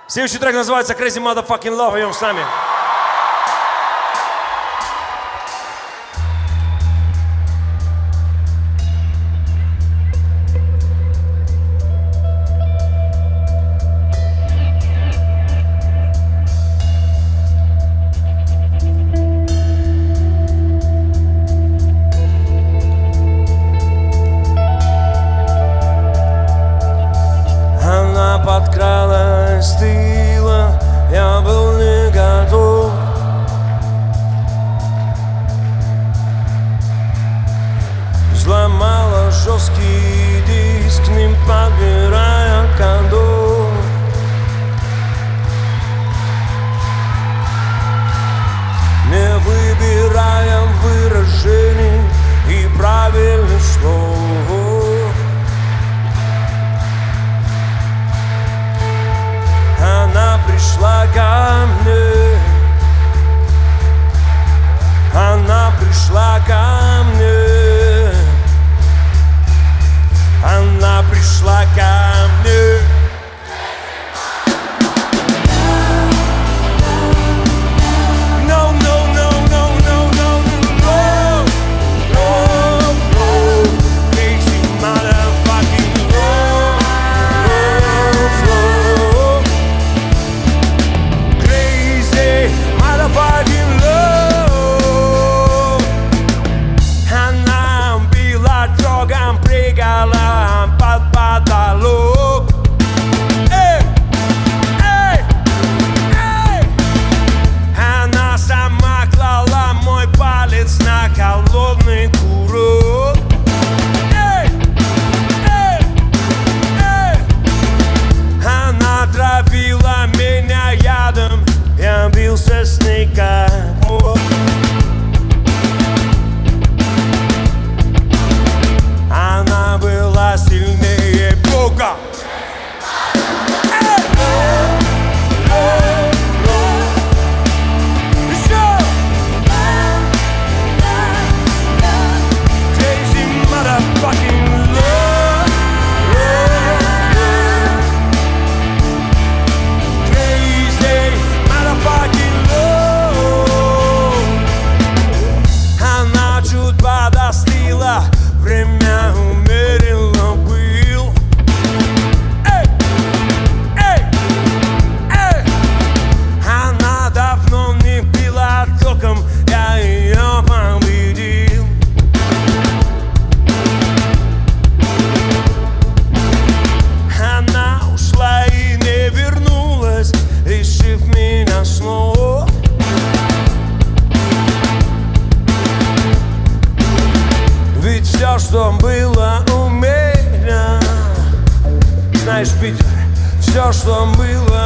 Следующий трек называется Crazy Motherfucking Love. Идем с нами. Подкралась с тыла, я был не готов. Взломала жесткий диск, не подбирая кондов. Не выбирая выражений и правильных слов. Она пришла ко мне, она пришла ко мне, она пришла ко мне. No, no, no, no, no, no, no, no, no, crazy motherfucking love, love. Motherfucking love. Она била трогом, прыгала под потолок. Эй, эй, эй. Она сама клала мой палец на холодный курок. Эй, эй, эй. Она травила меня ядом, я бился с ней как мог. Она была сильнее Бога. Crazy motherfucking love. Crazy motherfucking love. Она чуть подостыла, время умеренно был. Эй, эй, эй. Она давно не била током, я ее победил. Она ушла и не вернулась, решив меня снова. Ведь все, что было у меня, знаешь, Питер, все, что было